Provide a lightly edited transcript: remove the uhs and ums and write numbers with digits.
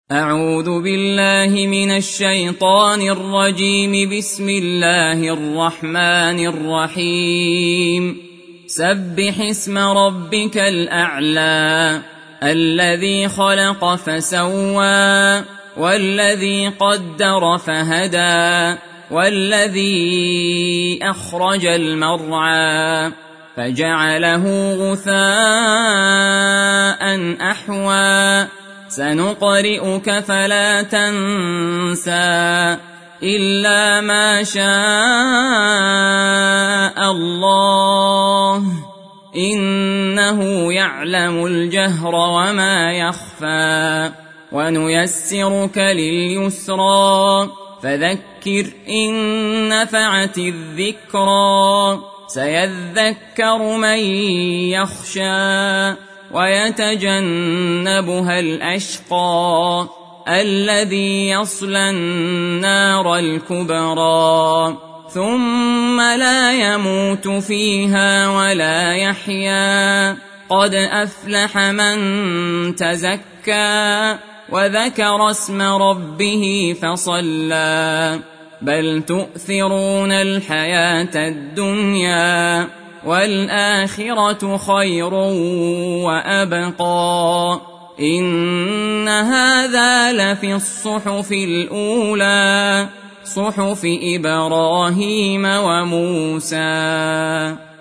أعوذ بالله من الشيطان الرجيم. بسم الله الرحمن الرحيم. سبح اسم ربك الأعلى الذي خلق فسوى والذي قدر فهدى والذي أخرج المرعى فجعله غثاء أحوى سنقرئك فلا تنسى إلا ما شاء الله إنه يعلم الجهر وما يخفى ونيسرك لليسرى فذكر إن نفعت الذكرى سيذكر من يخشى ويتجنبها الأشقى الذي يصلى النار الكبرى ثم لا يموت فيها ولا يحيا قد أفلح من تزكى وذكر اسم ربه فصلى بل تؤثرون الحياة الدنيا والآخرة خير وأبقى إن هذا لفي الصحف الأولى صحف إبراهيم وموسى.